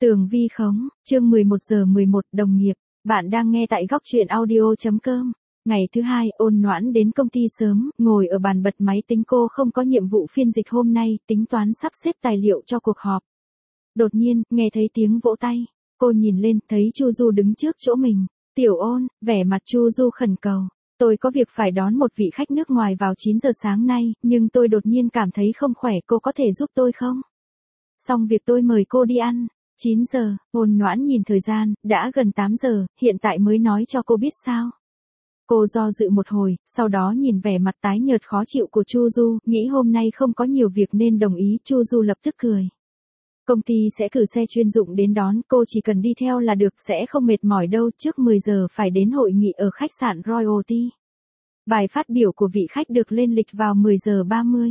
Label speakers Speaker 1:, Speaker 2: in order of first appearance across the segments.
Speaker 1: Tường vi khống, chương 11:11 đồng nghiệp, bạn đang nghe tại góc truyện audio.com. Ngày thứ hai, Ôn Noãn đến công ty sớm, ngồi ở bàn bật máy tính, cô không có nhiệm vụ phiên dịch hôm nay, tính toán sắp xếp tài liệu cho cuộc họp. Đột nhiên, nghe thấy tiếng vỗ tay, cô nhìn lên, thấy Chu Du đứng trước chỗ mình. Tiểu Ôn, vẻ mặt Chu Du khẩn cầu. Tôi có việc phải đón một vị khách nước ngoài vào 9 giờ sáng nay, nhưng tôi đột nhiên cảm thấy không khỏe, cô có thể giúp tôi không? Xong việc tôi mời cô đi ăn. 9 giờ, Ôn Noãn nhìn thời gian, đã gần 8 giờ, hiện tại mới nói cho cô biết sao. Cô do dự một hồi, sau đó nhìn vẻ mặt tái nhợt khó chịu của Chu Du, nghĩ hôm nay không có nhiều việc nên đồng ý. Chu Du lập tức cười. Công ty sẽ cử xe chuyên dụng đến đón, cô chỉ cần đi theo là được, sẽ không mệt mỏi đâu. Trước 10 giờ phải đến hội nghị ở khách sạn Royalty. Bài phát biểu của vị khách được lên lịch vào 10 giờ 30.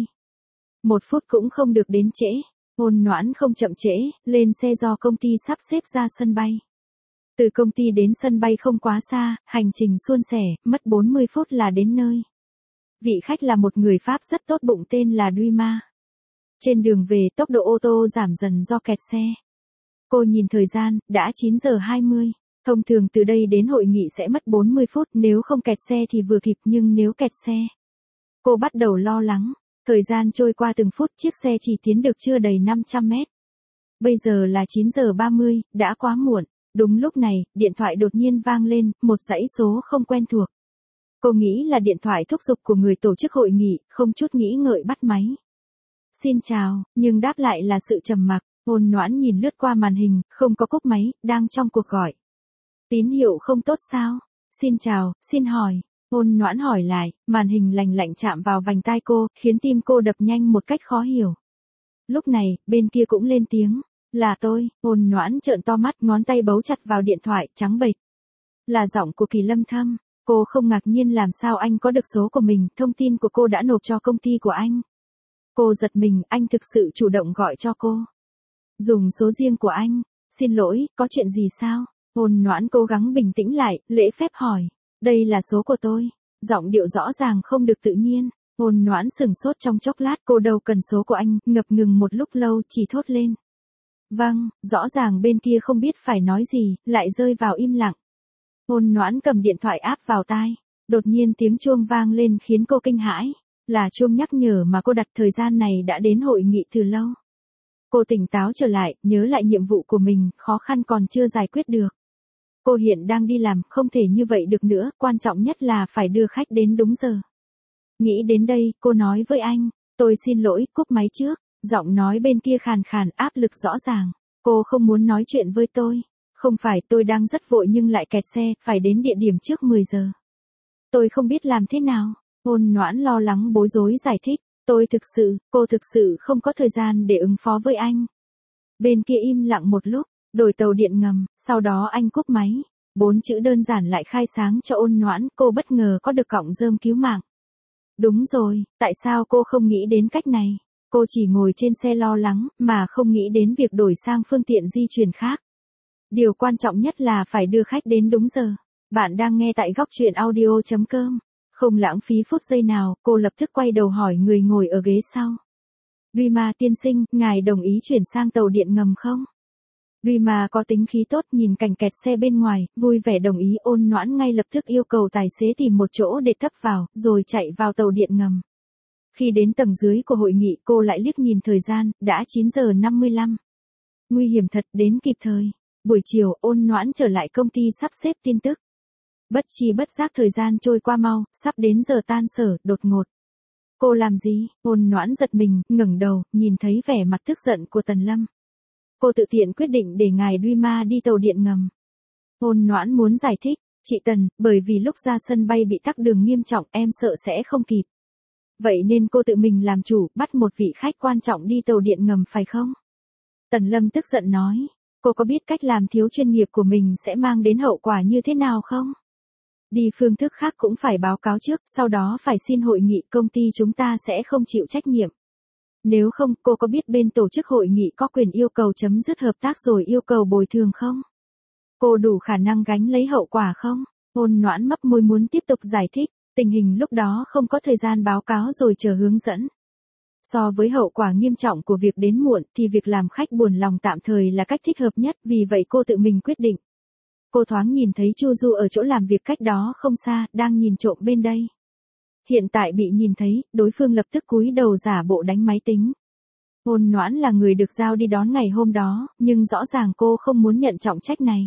Speaker 1: 1 phút cũng không được đến trễ. Ôn Noãn không chậm trễ, lên xe do công ty sắp xếp ra sân bay. Từ công ty đến sân bay không quá xa, hành trình suôn sẻ, mất 40 phút là đến nơi. Vị khách là một người Pháp rất tốt bụng tên là Duy-ma. Trên đường về, tốc độ ô tô giảm dần do kẹt xe. Cô nhìn thời gian, đã 9 giờ 20. Thông thường từ đây đến hội nghị sẽ mất 40 phút, nếu không kẹt xe thì vừa kịp, nhưng nếu kẹt xe. Cô bắt đầu lo lắng. Thời gian trôi qua từng phút, chiếc xe chỉ tiến được chưa đầy 500 mét. Bây giờ là 9 giờ 30, đã quá muộn. Đúng lúc này, điện thoại đột nhiên vang lên, một dãy số không quen thuộc. Cô nghĩ là điện thoại thúc giục của người tổ chức hội nghị, không chút nghĩ ngợi bắt máy. Xin chào, nhưng đáp lại là sự trầm mặc. Ôn Noãn nhìn lướt qua màn hình, không có cúp máy, đang trong cuộc gọi. Tín hiệu không tốt sao? Xin chào, xin hỏi. Ôn Noãn hỏi lại, màn hình lành lạnh chạm vào vành tai cô, khiến tim cô đập nhanh một cách khó hiểu. Lúc này, bên kia cũng lên tiếng. Là tôi. Ôn Noãn trợn to mắt, ngón tay bấu chặt vào điện thoại, trắng bệch. Là giọng của Kỳ Lâm Thâm. Cô không ngạc nhiên làm sao anh có được số của mình, thông tin của cô đã nộp cho công ty của anh. Cô giật mình, anh thực sự chủ động gọi cho cô. Dùng số riêng của anh. Xin lỗi, có chuyện gì sao? Ôn Noãn cố gắng bình tĩnh lại, lễ phép hỏi. Đây là số của tôi. Giọng điệu rõ ràng không được tự nhiên. Ôn Noãn sửng sốt trong chốc lát, cô đâu cần số của anh, ngập ngừng một lúc lâu, chỉ thốt lên. Vâng, rõ ràng bên kia không biết phải nói gì, lại rơi vào im lặng. Ôn Noãn cầm điện thoại áp vào tai. Đột nhiên tiếng chuông vang lên khiến cô kinh hãi. Là chuông nhắc nhở mà cô đặt, thời gian này đã đến hội nghị từ lâu. Cô tỉnh táo trở lại, nhớ lại nhiệm vụ của mình, khó khăn còn chưa giải quyết được. Cô hiện đang đi làm, không thể như vậy được nữa, quan trọng nhất là phải đưa khách đến đúng giờ. Nghĩ đến đây, cô nói với anh, tôi xin lỗi, cúp máy trước. Giọng nói bên kia khàn khàn, áp lực rõ ràng. Cô không muốn nói chuyện với tôi. Không phải, tôi đang rất vội nhưng lại kẹt xe, phải đến địa điểm trước 10 giờ. Tôi không biết làm thế nào. Ôn Noãn lo lắng bối rối giải thích. Cô thực sự không có thời gian để ứng phó với anh. Bên kia im lặng một lúc, đổi tàu điện ngầm, sau đó anh cúp máy. 4 chữ đơn giản lại khai sáng cho Ôn Noãn, cô bất ngờ có được cọng rơm cứu mạng. Đúng rồi, tại sao cô không nghĩ đến cách này? Cô chỉ ngồi trên xe lo lắng, mà không nghĩ đến việc đổi sang phương tiện di chuyển khác. Điều quan trọng nhất là phải đưa khách đến đúng giờ. Bạn đang nghe tại góc truyện audio.com. Không lãng phí phút giây nào, cô lập tức quay đầu hỏi người ngồi ở ghế sau. Duy-ma tiên sinh, ngài đồng ý chuyển sang tàu điện ngầm không? Duy-ma có tính khí tốt, nhìn cảnh kẹt xe bên ngoài, vui vẻ đồng ý. Ôn Noãn ngay lập tức yêu cầu tài xế tìm một chỗ để thấp vào, rồi chạy vào tàu điện ngầm. Khi đến tầng dưới của hội nghị, cô lại liếc nhìn thời gian, đã 9 giờ 55. Nguy hiểm thật, đến kịp thời. Buổi chiều, Ôn Noãn trở lại công ty sắp xếp tin tức. Bất chi bất giác thời gian trôi qua mau, sắp đến giờ tan sở, đột ngột. Cô làm gì? Ôn Noãn giật mình, ngẩng đầu, nhìn thấy vẻ mặt tức giận của Tần Lâm. Cô tự tiện quyết định để ngài Duy-ma đi tàu điện ngầm. Ôn Noãn muốn giải thích, chị Tần, bởi vì lúc ra sân bay bị tắc đường nghiêm trọng, em sợ sẽ không kịp. Vậy nên cô tự mình làm chủ, bắt một vị khách quan trọng đi tàu điện ngầm phải không? Tần Lâm tức giận nói, cô có biết cách làm thiếu chuyên nghiệp của mình sẽ mang đến hậu quả như thế nào không? Đi phương thức khác cũng phải báo cáo trước, sau đó phải xin hội nghị, công ty chúng ta sẽ không chịu trách nhiệm. Nếu không, cô có biết bên tổ chức hội nghị có quyền yêu cầu chấm dứt hợp tác rồi yêu cầu bồi thường không? Cô đủ khả năng gánh lấy hậu quả không? Ôn Noãn mấp môi muốn tiếp tục giải thích, tình hình lúc đó không có thời gian báo cáo rồi chờ hướng dẫn. So với hậu quả nghiêm trọng của việc đến muộn thì việc làm khách buồn lòng tạm thời là cách thích hợp nhất, vì vậy cô tự mình quyết định. Cô thoáng nhìn thấy Chu Du ở chỗ làm việc cách đó không xa, đang nhìn trộm bên đây. Hiện tại bị nhìn thấy, đối phương lập tức cúi đầu giả bộ đánh máy tính. Ôn Noãn là người được giao đi đón ngày hôm đó, nhưng rõ ràng cô không muốn nhận trọng trách này.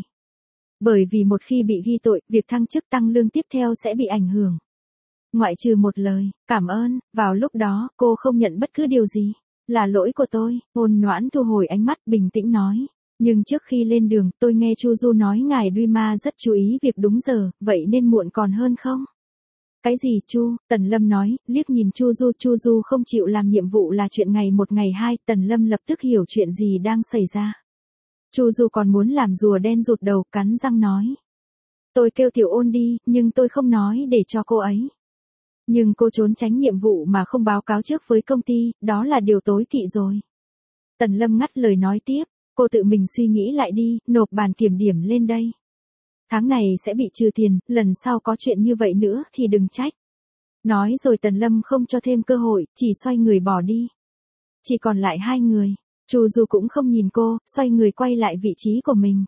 Speaker 1: Bởi vì một khi bị ghi tội, việc thăng chức tăng lương tiếp theo sẽ bị ảnh hưởng. Ngoại trừ một lời, cảm ơn, vào lúc đó, cô không nhận bất cứ điều gì. Là lỗi của tôi, Ôn Noãn thu hồi ánh mắt bình tĩnh nói. Nhưng trước khi lên đường, tôi nghe Chu Du nói ngài Duy rất chú ý việc đúng giờ, vậy nên muộn còn hơn không? Cái gì Chu? Tần Lâm nói, liếc nhìn Chu Du không chịu làm nhiệm vụ là chuyện ngày một ngày hai, Tần Lâm lập tức hiểu chuyện gì đang xảy ra. Chu Du còn muốn làm rùa đen rụt đầu, cắn răng nói. Tôi kêu Tiểu Ôn đi, nhưng tôi không nói để cho cô ấy. Nhưng cô trốn tránh nhiệm vụ mà không báo cáo trước với công ty, đó là điều tối kỵ rồi. Tần Lâm ngắt lời nói tiếp, cô tự mình suy nghĩ lại đi, nộp bản kiểm điểm lên đây. Tháng này sẽ bị trừ tiền, lần sau có chuyện như vậy nữa thì đừng trách. Nói rồi Tần Lâm không cho thêm cơ hội, chỉ xoay người bỏ đi. Chỉ còn lại hai người, Chu Du cũng không nhìn cô, xoay người quay lại vị trí của mình.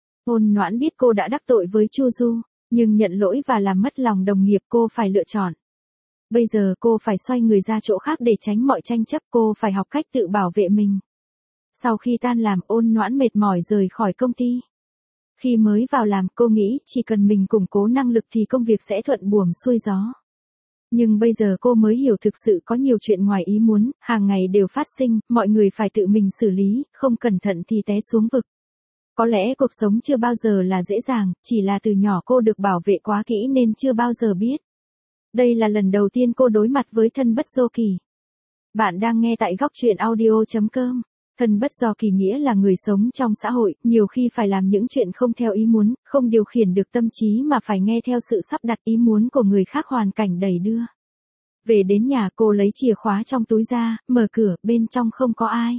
Speaker 1: Ôn Noãn biết cô đã đắc tội với Chu Du, nhưng nhận lỗi và làm mất lòng đồng nghiệp cô phải lựa chọn. Bây giờ cô phải xoay người ra chỗ khác để tránh mọi tranh chấp, cô phải học cách tự bảo vệ mình. Sau khi tan làm, Ôn Noãn mệt mỏi rời khỏi công ty. Khi mới vào làm, cô nghĩ chỉ cần mình củng cố năng lực thì công việc sẽ thuận buồm xuôi gió. Nhưng bây giờ cô mới hiểu thực sự có nhiều chuyện ngoài ý muốn, hàng ngày đều phát sinh, mọi người phải tự mình xử lý, không cẩn thận thì té xuống vực. Có lẽ cuộc sống chưa bao giờ là dễ dàng, chỉ là từ nhỏ cô được bảo vệ quá kỹ nên chưa bao giờ biết. Đây là lần đầu tiên cô đối mặt với thân bất do kỳ. Bạn đang nghe tại góc truyện audio.com. Thân bất do kỳ nghĩa là người sống trong xã hội, nhiều khi phải làm những chuyện không theo ý muốn, không điều khiển được tâm trí mà phải nghe theo sự sắp đặt ý muốn của người khác, hoàn cảnh đẩy đưa. Về đến nhà, cô lấy chìa khóa trong túi ra, mở cửa, bên trong không có ai.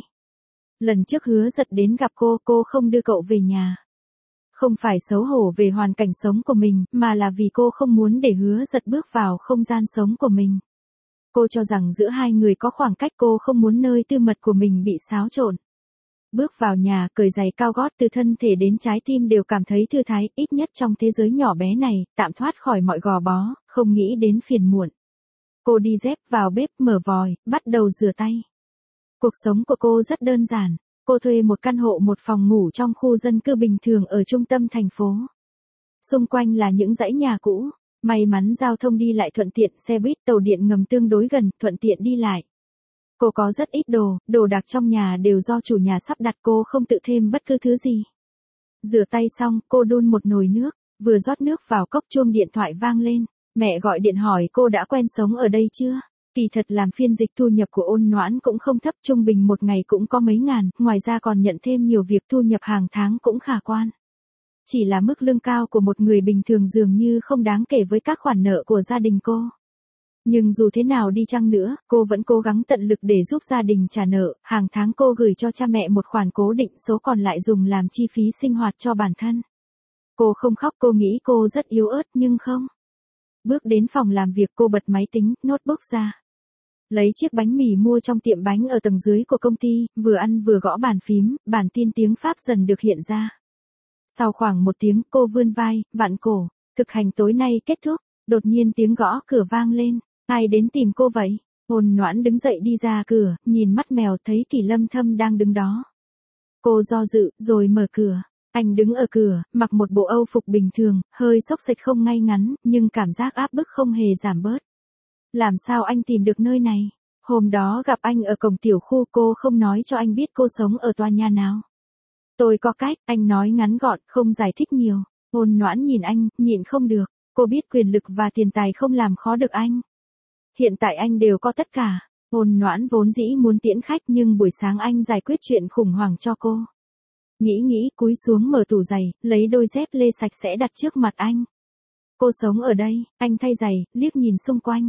Speaker 1: Lần trước Hứa Giật đến gặp cô không đưa cậu về nhà. Không phải xấu hổ về hoàn cảnh sống của mình, mà là vì cô không muốn để Hứa Giật bước vào không gian sống của mình. Cô cho rằng giữa hai người có khoảng cách, cô không muốn nơi tư mật của mình bị xáo trộn. Bước vào nhà, cởi giày cao gót, từ thân thể đến trái tim đều cảm thấy thư thái, ít nhất trong thế giới nhỏ bé này, tạm thoát khỏi mọi gò bó, không nghĩ đến phiền muộn. Cô đi dép vào bếp, mở vòi, bắt đầu rửa tay. Cuộc sống của cô rất đơn giản. Cô thuê một căn hộ một phòng ngủ trong khu dân cư bình thường ở trung tâm thành phố. Xung quanh là những dãy nhà cũ. May mắn giao thông đi lại thuận tiện, xe buýt, tàu điện ngầm tương đối gần, thuận tiện đi lại. Cô có rất ít đồ đạc trong nhà đều do chủ nhà sắp đặt, cô không tự thêm bất cứ thứ gì. Rửa tay xong, cô đun một nồi nước, vừa rót nước vào cốc chuông điện thoại vang lên. Mẹ gọi điện hỏi cô đã quen sống ở đây chưa? Kỳ thật làm phiên dịch thu nhập của Ôn Noãn cũng không thấp, trung bình một ngày cũng có mấy ngàn, ngoài ra còn nhận thêm nhiều việc, thu nhập hàng tháng cũng khả quan. Chỉ là mức lương cao của một người bình thường dường như không đáng kể với các khoản nợ của gia đình cô. Nhưng dù thế nào đi chăng nữa, cô vẫn cố gắng tận lực để giúp gia đình trả nợ, hàng tháng cô gửi cho cha mẹ một khoản cố định, số còn lại dùng làm chi phí sinh hoạt cho bản thân. Cô không khóc, cô nghĩ cô rất yếu ớt nhưng không. Bước đến phòng làm việc, cô bật máy tính, notebook ra. Lấy chiếc bánh mì mua trong tiệm bánh ở tầng dưới của công ty, vừa ăn vừa gõ bàn phím, bản tin tiếng Pháp dần được hiện ra. Sau khoảng một tiếng, cô vươn vai, vặn cổ, thực hành tối nay kết thúc, đột nhiên tiếng gõ cửa vang lên, ai đến tìm cô vậy? Ôn Noãn đứng dậy đi ra cửa, nhìn mắt mèo thấy Kỳ Lâm Thâm đang đứng đó. Cô do dự, rồi mở cửa, anh đứng ở cửa, mặc một bộ âu phục bình thường, hơi xốc xệch không ngay ngắn, nhưng cảm giác áp bức không hề giảm bớt. Làm sao anh tìm được nơi này? Hôm đó gặp anh ở cổng tiểu khu, cô không nói cho anh biết cô sống ở tòa nhà nào. Tôi có cách, anh nói ngắn gọn, không giải thích nhiều. Ôn Noãn nhìn anh, nhịn không được. Cô biết quyền lực và tiền tài không làm khó được anh. Hiện tại anh đều có tất cả. Ôn Noãn vốn dĩ muốn tiễn khách, nhưng buổi sáng anh giải quyết chuyện khủng hoảng cho cô. Nghĩ cúi xuống mở tủ giày, lấy đôi dép lê sạch sẽ đặt trước mặt anh. Cô sống ở đây, anh thay giày, liếc nhìn xung quanh.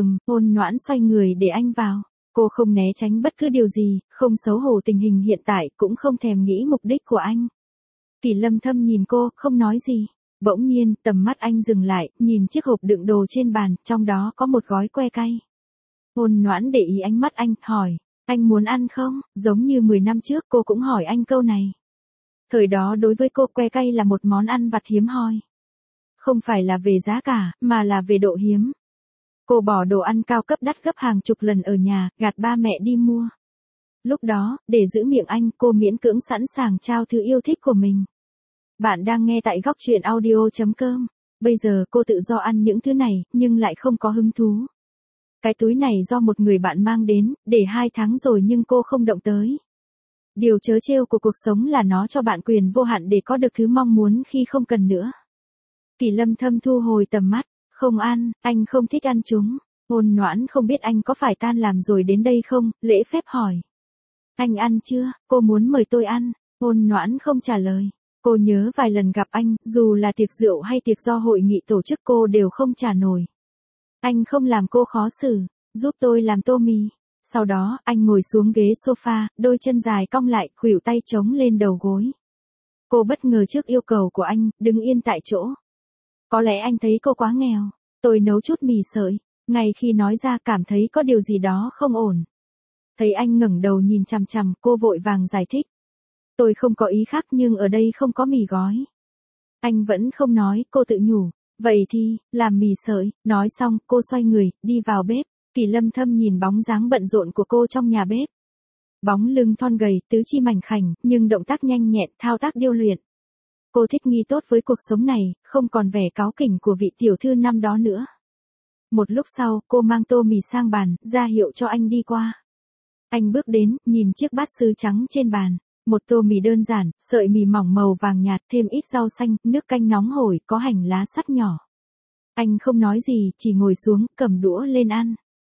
Speaker 1: Ôn Noãn xoay người để anh vào. Cô không né tránh bất cứ điều gì, không xấu hổ tình hình hiện tại, cũng không thèm nghĩ mục đích của anh. Kỳ Lâm Thâm nhìn cô, không nói gì. Bỗng nhiên, tầm mắt anh dừng lại, nhìn chiếc hộp đựng đồ trên bàn, trong đó có một gói que cay. Ôn Noãn để ý ánh mắt anh, hỏi, anh muốn ăn không? Giống như 10 năm trước cô cũng hỏi anh câu này. Thời đó đối với cô que cay là một món ăn vặt hiếm hoi. Không phải là về giá cả, mà là về độ hiếm. Cô bỏ đồ ăn cao cấp đắt gấp hàng chục lần ở nhà, gạt ba mẹ đi mua. Lúc đó, để giữ miệng anh, cô miễn cưỡng sẵn sàng trao thứ yêu thích của mình. Bạn đang nghe tại góc truyện audio.com. Bây giờ cô tự do ăn những thứ này, nhưng lại không có hứng thú. Cái túi này do một người bạn mang đến, để 2 tháng rồi nhưng cô không động tới. Điều trớ trêu của cuộc sống là nó cho bạn quyền vô hạn để có được thứ mong muốn khi không cần nữa. Kỳ Lâm Thâm thu hồi tầm mắt, không ăn, anh không thích ăn chúng. Ôn Noãn không biết anh có phải tan làm rồi đến đây không, lễ phép hỏi. Anh ăn chưa, cô muốn mời tôi ăn. Ôn Noãn không trả lời. Cô nhớ vài lần gặp anh, dù là tiệc rượu hay tiệc do hội nghị tổ chức cô đều không trả nổi. Anh không làm cô khó xử, giúp tôi làm tô mì. Sau đó, anh ngồi xuống ghế sofa, đôi chân dài cong lại, khuỷu tay chống lên đầu gối. Cô bất ngờ trước yêu cầu của anh, đứng yên tại chỗ. Có lẽ anh thấy cô quá nghèo. Tôi nấu chút mì sợi. Ngay khi nói ra cảm thấy có điều gì đó không ổn. Thấy anh ngẩng đầu nhìn chằm chằm, cô vội vàng giải thích. Tôi không có ý khác nhưng ở đây không có mì gói. Anh vẫn không nói, cô tự nhủ. Vậy thì, làm mì sợi. Nói xong, cô xoay người, đi vào bếp. Kỳ Lâm Thâm nhìn bóng dáng bận rộn của cô trong nhà bếp. Bóng lưng thon gầy, tứ chi mảnh khảnh, nhưng động tác nhanh nhẹn, thao tác điêu luyện. Cô thích nghi tốt với cuộc sống này, không còn vẻ cáu kỉnh của vị tiểu thư năm đó nữa. Một lúc sau, cô mang tô mì sang bàn, ra hiệu cho anh đi qua. Anh bước đến, nhìn chiếc bát sứ trắng trên bàn. Một tô mì đơn giản, sợi mì mỏng màu vàng nhạt, thêm ít rau xanh, nước canh nóng hổi, có hành lá sắt nhỏ. Anh không nói gì, chỉ ngồi xuống, cầm đũa lên ăn.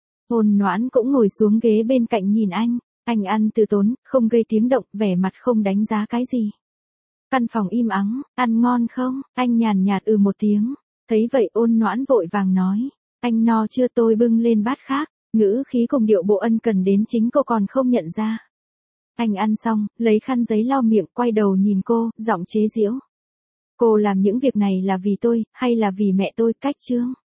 Speaker 1: Ôn Noãn cũng ngồi xuống ghế bên cạnh nhìn anh ăn từ tốn, không gây tiếng động, vẻ mặt không đánh giá cái gì. Căn phòng im ắng, ăn ngon không? Anh nhàn nhạt một tiếng. Thấy vậy Ôn Noãn vội vàng nói, anh no chưa, tôi bưng lên bát khác, ngữ khí cùng điệu bộ ân cần đến chính cô còn không nhận ra. Anh ăn xong, lấy khăn giấy lau miệng, quay đầu nhìn cô, giọng chế giễu. Cô làm những việc này là vì tôi, hay là vì mẹ tôi, cách trương?